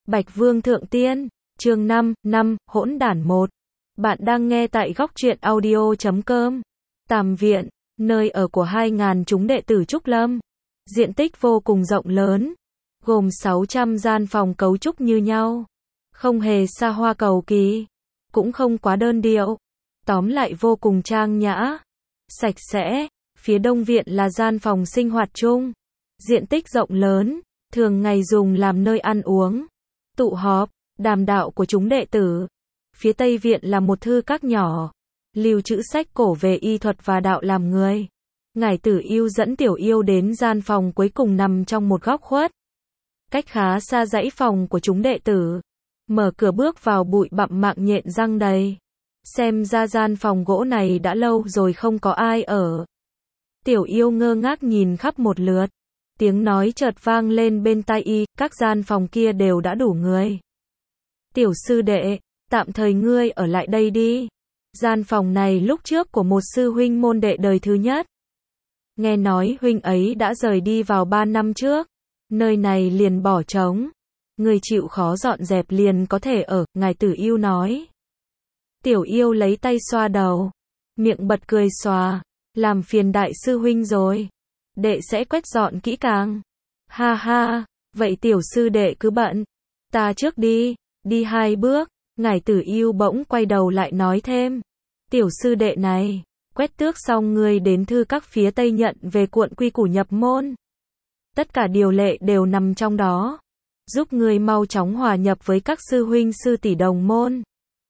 Bạch Vương Thượng Tiên, chương 5, hỗn đản 1. Bạn đang nghe tại góc truyện audio.com. Tàm viện, nơi ở của 2.000 chúng đệ tử Trúc Lâm. Diện tích vô cùng rộng lớn, gồm 600 gian phòng cấu trúc như nhau. Không hề xa hoa cầu kỳ, cũng không quá đơn điệu. Tóm lại vô cùng trang nhã, sạch sẽ. Phía đông viện là gian phòng sinh hoạt chung. Diện tích rộng lớn, thường ngày dùng làm nơi ăn uống, tụ họp, đàm đạo của chúng đệ tử. Phía tây viện là một thư các nhỏ, lưu trữ sách cổ về y thuật và đạo làm người. Ngải Tử Yêu dẫn Tiểu Yêu đến gian phòng cuối cùng nằm trong một góc khuất, cách khá xa dãy phòng của chúng đệ tử. Mở cửa bước vào bụi bặm mạng nhện răng đầy. Xem ra gian phòng gỗ này đã lâu rồi không có ai ở. Tiểu Yêu ngơ ngác nhìn khắp một lượt. Tiếng nói chợt vang lên bên tai y, các gian phòng kia đều đã đủ người. Tiểu sư đệ, tạm thời ngươi ở lại đây đi. Gian phòng này lúc trước của một sư huynh môn đệ đời thứ nhất. Nghe nói huynh ấy đã rời đi vào 3 năm trước. Nơi này liền bỏ trống. Người chịu khó dọn dẹp liền có thể ở, Ngải Tử Yêu nói. Tiểu Yêu lấy tay xoa đầu, miệng bật cười xòa. Làm phiền đại sư huynh rồi. Đệ sẽ quét dọn kỹ càng. Ha ha, vậy tiểu sư đệ cứ bận. Ta trước đi. Đi 2 bước, Ngải Tử Yêu bỗng quay đầu lại nói thêm. Tiểu sư đệ này, quét tước xong ngươi đến thư các phía tây nhận về cuộn quy củ nhập môn. Tất cả điều lệ đều nằm trong đó. Giúp ngươi mau chóng hòa nhập với các sư huynh sư tỷ đồng môn.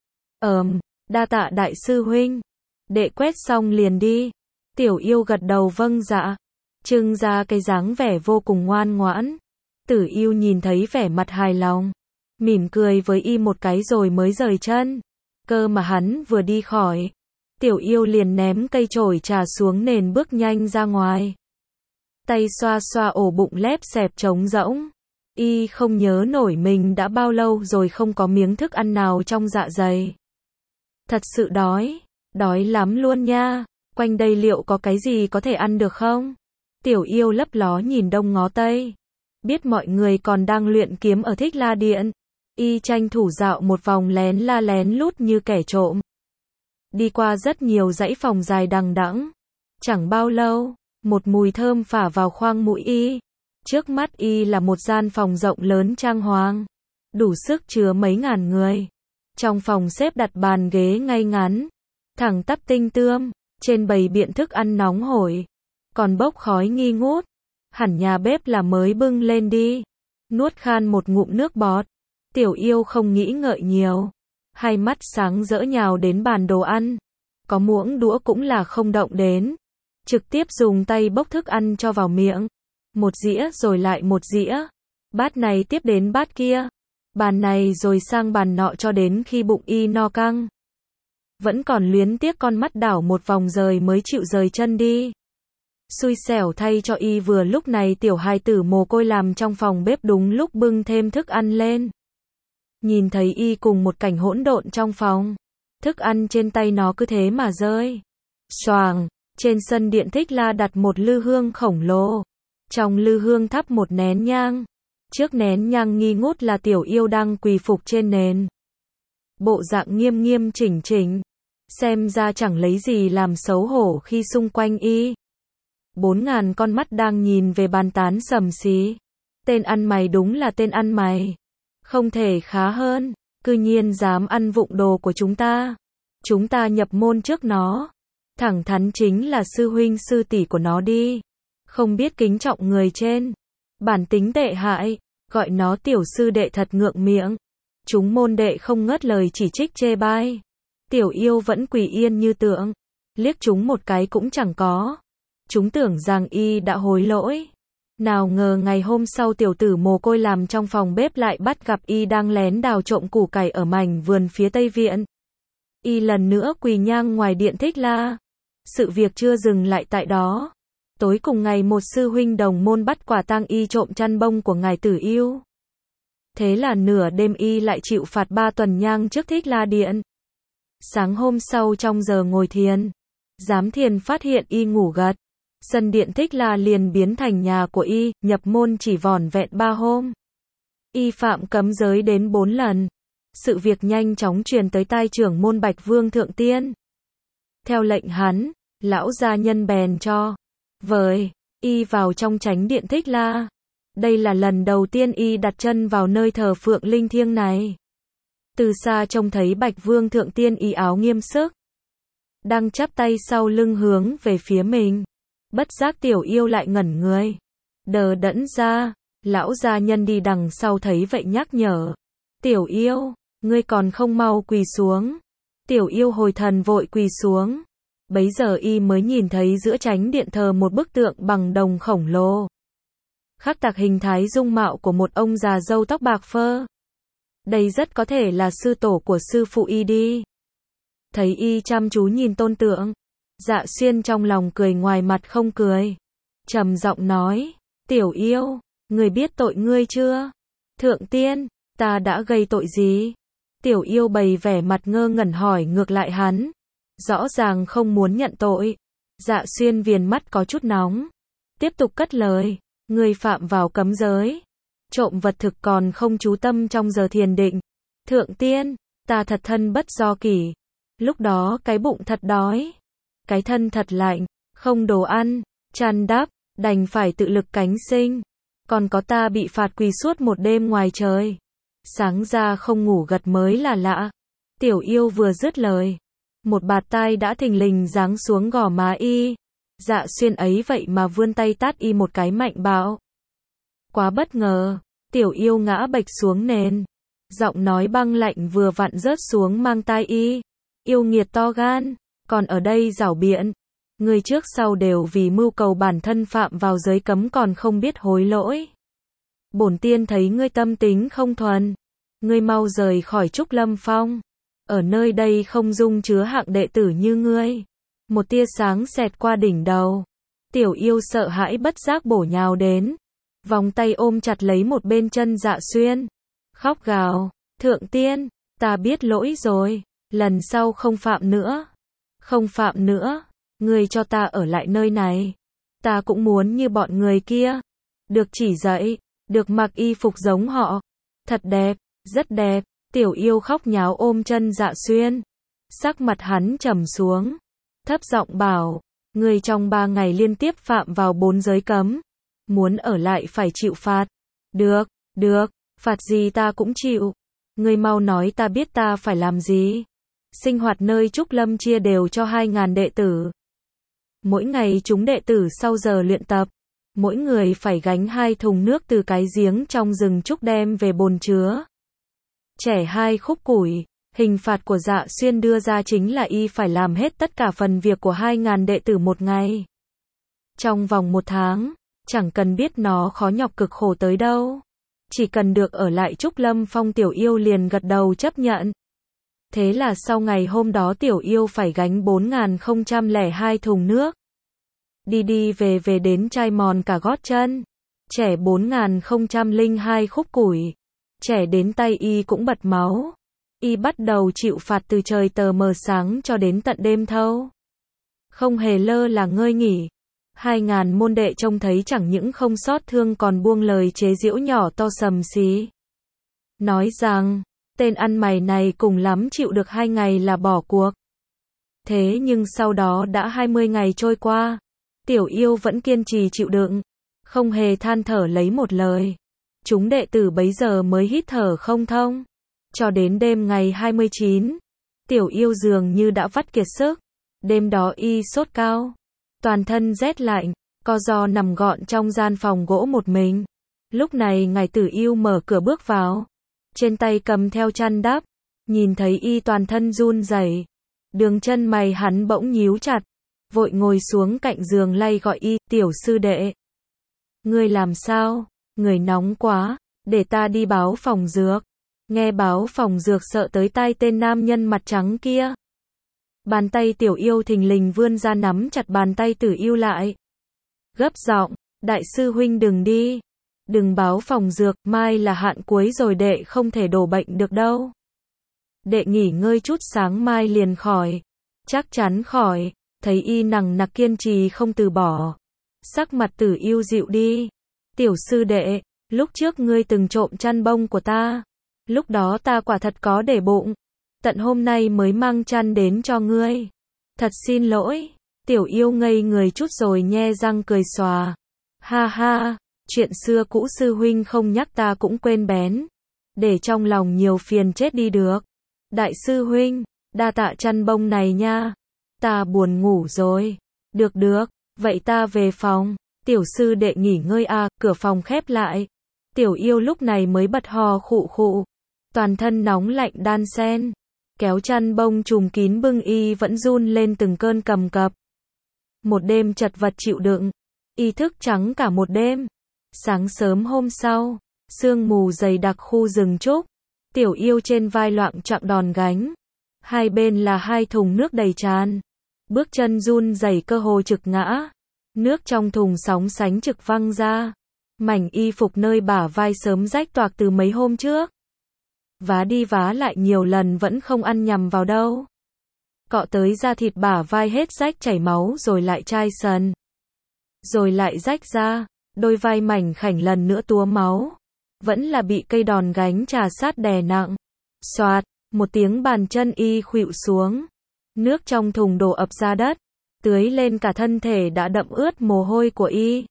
Đa tạ đại sư huynh. Đệ quét xong liền đi. Tiểu Yêu gật đầu vâng dạ. Trưng ra cái dáng vẻ vô cùng ngoan ngoãn. Tử Yêu nhìn thấy vẻ mặt hài lòng, mỉm cười với y một cái rồi mới rời chân. Cơ mà hắn vừa đi khỏi, Tiểu Yêu liền ném cây chổi trà xuống nền bước nhanh ra ngoài. Tay xoa xoa ổ bụng lép xẹp trống rỗng. Y không nhớ nổi mình đã bao lâu rồi không có miếng thức ăn nào trong dạ dày. Thật sự đói lắm luôn nha. Quanh đây liệu có cái gì có thể ăn được không? Tiểu Yêu lấp ló nhìn đông ngó tây. Biết mọi người còn đang luyện kiếm ở Thích La Điện. Y tranh thủ dạo một vòng lén lút như kẻ trộm. Đi qua rất nhiều dãy phòng dài đằng đẵng. Chẳng bao lâu, một mùi thơm phả vào khoang mũi y. Trước mắt y là một gian phòng rộng lớn trang hoàng, đủ sức chứa mấy ngàn người. Trong phòng xếp đặt bàn ghế ngay ngắn, thẳng tắp tinh tươm. Trên bày biện thức ăn nóng hổi, còn bốc khói nghi ngút. Hẳn nhà bếp là mới bưng lên đi. Nuốt khan một ngụm nước bọt. Tiểu Yêu không nghĩ ngợi nhiều, hai mắt sáng rỡ nhào đến bàn đồ ăn. Có muỗng đũa cũng là không động đến, trực tiếp dùng tay bốc thức ăn cho vào miệng. Một dĩa rồi lại một dĩa. Bát này tiếp đến bát kia, bàn này rồi sang bàn nọ cho đến khi bụng y no căng. Vẫn còn luyến tiếc con mắt đảo một vòng rời mới chịu rời chân đi. Xui xẻo thay cho y vừa lúc này tiểu hài tử mồ côi làm trong phòng bếp đúng lúc bưng thêm thức ăn lên. Nhìn thấy y cùng một cảnh hỗn độn trong phòng. Thức ăn trên tay nó cứ thế mà rơi. Xoàng, trên sân điện Thích La đặt một lư hương khổng lồ. Trong lư hương thắp một nén nhang. Trước nén nhang nghi ngút là Tiểu Yêu đang quỳ phục trên nền. Bộ dạng nghiêm nghiêm chỉnh chỉnh. Xem ra chẳng lấy gì làm xấu hổ khi xung quanh y 4.000 con mắt đang nhìn về bàn tán sầm xí. Tên ăn mày đúng là tên ăn mày. Không thể khá hơn. Cư nhiên dám ăn vụng đồ của chúng ta. Chúng ta nhập môn trước nó. Thẳng thắn chính là sư huynh sư tỷ của nó đi. Không biết kính trọng người trên. Bản tính tệ hại. Gọi nó tiểu sư đệ thật ngượng miệng. Chúng môn đệ không ngớt lời chỉ trích chê bai. Tiểu Yêu vẫn quỳ yên như tượng. Liếc chúng một cái cũng chẳng có. Chúng tưởng rằng y đã hối lỗi. Nào ngờ ngày hôm sau tiểu tử mồ côi làm trong phòng bếp lại bắt gặp y đang lén đào trộm củ cải ở mảnh vườn phía tây viện. Y lần nữa quỳ nhang ngoài điện Thích La. Sự việc chưa dừng lại tại đó. Tối cùng ngày một sư huynh đồng môn bắt quả tang y trộm chăn bông của Ngải Tử Yêu. Thế là nửa đêm y lại chịu phạt 3 tuần nhang trước Thích La Điện. Sáng hôm sau trong giờ ngồi thiền, giám thiền phát hiện y ngủ gật. Sân điện Thích La liền biến thành nhà của y, nhập môn chỉ vỏn vẹn 3 hôm. Y phạm cấm giới đến 4 lần. Sự việc nhanh chóng truyền tới tai trưởng môn Bạch Vương Thượng Tiên. Theo lệnh hắn, lão gia nhân bèn cho với y vào trong chánh điện Thích La. Đây là lần đầu tiên y đặt chân vào nơi thờ phượng linh thiêng này. Từ xa trông thấy Bạch Vương Thượng Tiên y áo nghiêm sức, đang chắp tay sau lưng hướng về phía mình. Bất giác Tiểu Yêu lại ngẩn người, đờ đẫn ra. Lão gia nhân đi đằng sau thấy vậy nhắc nhở. Tiểu Yêu, ngươi còn không mau quỳ xuống. Tiểu Yêu hồi thần vội quỳ xuống. Bấy giờ y mới nhìn thấy giữa chánh điện thờ một bức tượng bằng đồng khổng lồ, khắc tạc hình thái dung mạo của một ông già râu tóc bạc phơ. Đây rất có thể là sư tổ của sư phụ y đi. Thấy y chăm chú nhìn tôn tượng, Dạ Xuyên trong lòng cười ngoài mặt không cười. Trầm giọng nói, Tiểu Yêu, ngươi biết tội ngươi chưa? Thượng Tiên, ta đã gây tội gì? Tiểu Yêu bày vẻ mặt ngơ ngẩn hỏi ngược lại hắn. Rõ ràng không muốn nhận tội. Dạ Xuyên viền mắt có chút nóng, tiếp tục cất lời, ngươi phạm vào cấm giới, trộm vật thực còn không chú tâm trong giờ thiền định. Thượng Tiên, ta thật thân bất do kỷ. Lúc đó cái bụng thật đói, cái thân thật lạnh, không đồ ăn, chăn đắp, đành phải tự lực cánh sinh. Còn có ta bị phạt quỳ suốt một đêm ngoài trời, sáng ra không ngủ gật mới là lạ. Tiểu Yêu vừa dứt lời, một bạt tai đã thình lình giáng xuống gò má y. Dạ Xuyên ấy vậy mà vươn tay tát y một cái mạnh bạo. Quá bất ngờ, Tiểu Yêu ngã bệch xuống nền. Giọng nói băng lạnh vừa vặn rớt xuống mang tai y. Yêu nghiệt to gan, còn ở đây giảo biện. Người trước sau đều vì mưu cầu bản thân phạm vào giới cấm còn không biết hối lỗi. Bổn tiên thấy ngươi tâm tính không thuần, ngươi mau rời khỏi Trúc Lâm Phong. Ở nơi đây không dung chứa hạng đệ tử như ngươi. Một tia sáng xẹt qua đỉnh đầu. Tiểu Yêu sợ hãi bất giác bổ nhào đến, vòng tay ôm chặt lấy một bên chân Dạ Xuyên, khóc gào, Thượng Tiên, ta biết lỗi rồi, lần sau không phạm nữa. Không phạm nữa, ngươi cho ta ở lại nơi này. Ta cũng muốn như bọn người kia, được chỉ dạy, được mặc y phục giống họ. Thật đẹp, rất đẹp. Tiểu Yêu khóc nháo ôm chân Dạ Xuyên. Sắc mặt hắn trầm xuống, thấp giọng bảo, ngươi trong 3 ngày liên tiếp phạm vào 4 giới cấm, muốn ở lại phải chịu phạt. Được, được, phạt gì ta cũng chịu. Ngươi mau nói ta biết ta phải làm gì. Sinh hoạt nơi Trúc Lâm chia đều cho 2.000 đệ tử. Mỗi ngày chúng đệ tử sau giờ luyện tập, mỗi người phải gánh 2 thùng nước từ cái giếng trong rừng trúc đem về bồn chứa. Trẻ 2 khúc củi. Hình phạt của Dạ Xuyên đưa ra chính là y phải làm hết tất cả phần việc của 2.000 đệ tử một ngày. Trong vòng 1 tháng, chẳng cần biết nó khó nhọc cực khổ tới đâu. Chỉ cần được ở lại Trúc Lâm Phong Tiểu Yêu liền gật đầu chấp nhận. Thế là sau ngày hôm đó Tiểu Yêu phải gánh 4.002 thùng nước. Đi đi về về đến chai mòn cả gót chân. Trẻ 4.002 khúc củi. Trẻ đến tay y cũng bật máu. Y bắt đầu chịu phạt từ trời tờ mờ sáng cho đến tận đêm thâu. Không hề lơ là ngơi nghỉ. 2.000 môn đệ trông thấy chẳng những không xót thương còn buông lời chế giễu nhỏ to sầm xí. Nói rằng, tên ăn mày này cùng lắm chịu được 2 ngày là bỏ cuộc. Thế nhưng sau đó đã 20 ngày trôi qua, Tiểu Yêu vẫn kiên trì chịu đựng, không hề than thở lấy một lời. Chúng đệ tử bấy giờ mới hít thở không thông. Cho đến đêm ngày 29, Tiểu Yêu dường như đã vắt kiệt sức. Đêm đó y sốt cao, toàn thân rét lạnh, co ro nằm gọn trong gian phòng gỗ một mình. Lúc này Ngài Tử Yêu mở cửa bước vào, trên tay cầm theo chăn đắp, nhìn thấy y toàn thân run rẩy, đường chân mày hắn bỗng nhíu chặt, vội ngồi xuống cạnh giường lay gọi y, Tiểu sư đệ. Ngươi làm sao? Người nóng quá, để ta đi báo phòng dược. Nghe báo phòng dược sợ tới tai tên nam nhân mặt trắng kia. Bàn tay Tiểu Yêu thình lình vươn ra nắm chặt bàn tay Tử Yêu lại. Gấp giọng, đại sư huynh đừng đi. Đừng báo phòng dược, mai là hạn cuối rồi đệ không thể đổ bệnh được đâu. Đệ nghỉ ngơi chút sáng mai liền khỏi. Chắc chắn khỏi, thấy y nằng nặc kiên trì không từ bỏ. Sắc mặt Tử Yêu dịu đi. Tiểu sư đệ, Lúc trước ngươi từng trộm chăn bông của ta. Lúc đó ta quả thật có để bụng. Tận hôm nay mới mang chăn đến cho ngươi. Thật xin lỗi. Tiểu Yêu ngây người chút rồi nhe răng cười xòa. Ha ha, chuyện xưa cũ sư huynh không nhắc ta cũng quên bén. Để trong lòng nhiều phiền chết đi được. Đại sư huynh, đa tạ chăn bông này nha. Ta buồn ngủ rồi. Được được, vậy ta về phòng. Tiểu sư đệ nghỉ ngơi à, cửa phòng khép lại. Tiểu Yêu lúc này mới bật hò khụ khụ. Toàn thân nóng lạnh đan xen. Kéo chăn bông trùm kín bưng y vẫn run lên từng cơn cầm cập. Một đêm chật vật chịu đựng. Y thức trắng cả một đêm. Sáng sớm hôm sau, sương mù dày đặc khu rừng trúc. Tiểu Yêu trên vai loạng choạng đòn gánh. Hai bên là hai thùng nước đầy tràn. Bước chân run rẩy cơ hồ trực ngã. Nước trong thùng sóng sánh trực văng ra. Mảnh y phục nơi bả vai sớm rách toạc từ mấy hôm trước. Vá đi vá lại nhiều lần vẫn không ăn nhầm vào đâu. Cọ tới da thịt bả vai hết rách chảy máu rồi lại chai sần. Rồi lại rách ra, đôi vai mảnh khảnh lần nữa túa máu. Vẫn là bị cây đòn gánh trà sát đè nặng. Xoạt, một tiếng bàn chân y khuỵu xuống. Nước trong thùng đổ ập ra đất, tưới lên cả thân thể đã đậm ướt mồ hôi của y.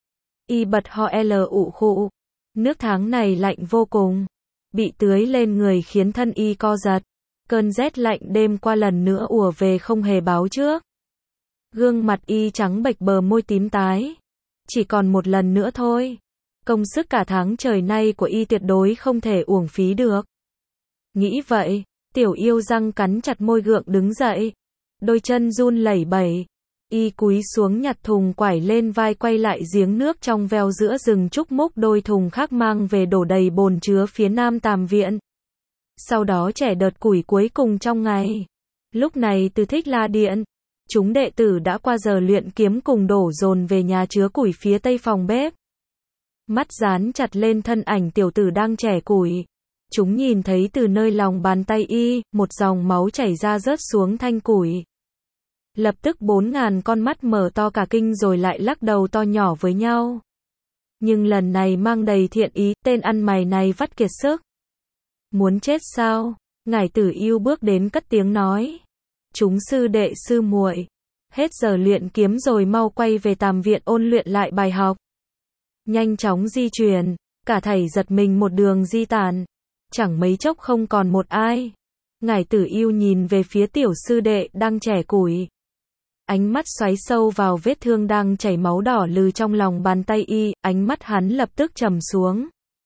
Y bật ho ụ khụ. Nước tháng này lạnh vô cùng. Bị tưới lên người khiến thân y co giật. Cơn rét lạnh đêm qua lần nữa ùa về không hề báo trước. Gương mặt y trắng bệch bờ môi tím tái. Chỉ còn một lần nữa thôi. Công sức cả tháng trời nay của y tuyệt đối không thể uổng phí được. Nghĩ vậy, Tiểu Yêu răng cắn chặt môi gượng đứng dậy. Đôi chân run lẩy bẩy. Y cúi xuống nhặt thùng quải lên vai quay lại giếng nước trong veo giữa rừng trúc múc đôi thùng khác mang về đổ đầy bồn chứa phía nam Tàm Viện. Sau đó chẻ đợt củi cuối cùng trong ngày. Lúc này từ Thích La Điện, chúng đệ tử đã qua giờ luyện kiếm cùng đổ dồn về nhà chứa củi phía tây phòng bếp. Mắt dán chặt lên thân ảnh tiểu tử đang chẻ củi. Chúng nhìn thấy từ nơi lòng bàn tay y, một dòng máu chảy ra rớt xuống thanh củi. Lập tức 4.000 con mắt mở to cả kinh rồi lại lắc đầu to nhỏ với nhau. Nhưng lần này mang đầy thiện ý, tên ăn mày này vắt kiệt sức. Muốn chết sao? Ngải Tử Yêu bước đến cất tiếng nói. Chúng sư đệ sư muội, hết giờ luyện kiếm rồi mau quay về Tàm Viện ôn luyện lại bài học. Nhanh chóng di chuyển, cả thảy giật mình một đường di tản. Chẳng mấy chốc không còn một ai. Ngải Tử Yêu nhìn về phía tiểu sư đệ đang chẻ củi. Ánh mắt xoáy sâu vào vết thương đang chảy máu đỏ lừ trong lòng bàn tay y, ánh mắt hắn lập tức trầm xuống.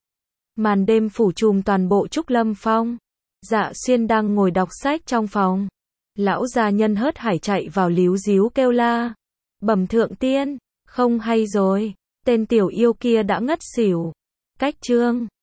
Màn đêm phủ trùm toàn bộ Trúc Lâm Phong. Dạ Xuyên đang ngồi đọc sách trong phòng. Lão gia nhân hớt hải chạy vào líu díu kêu la. Bẩm thượng tiên, không hay rồi, tên tiểu yêu kia đã ngất xỉu. Cách chương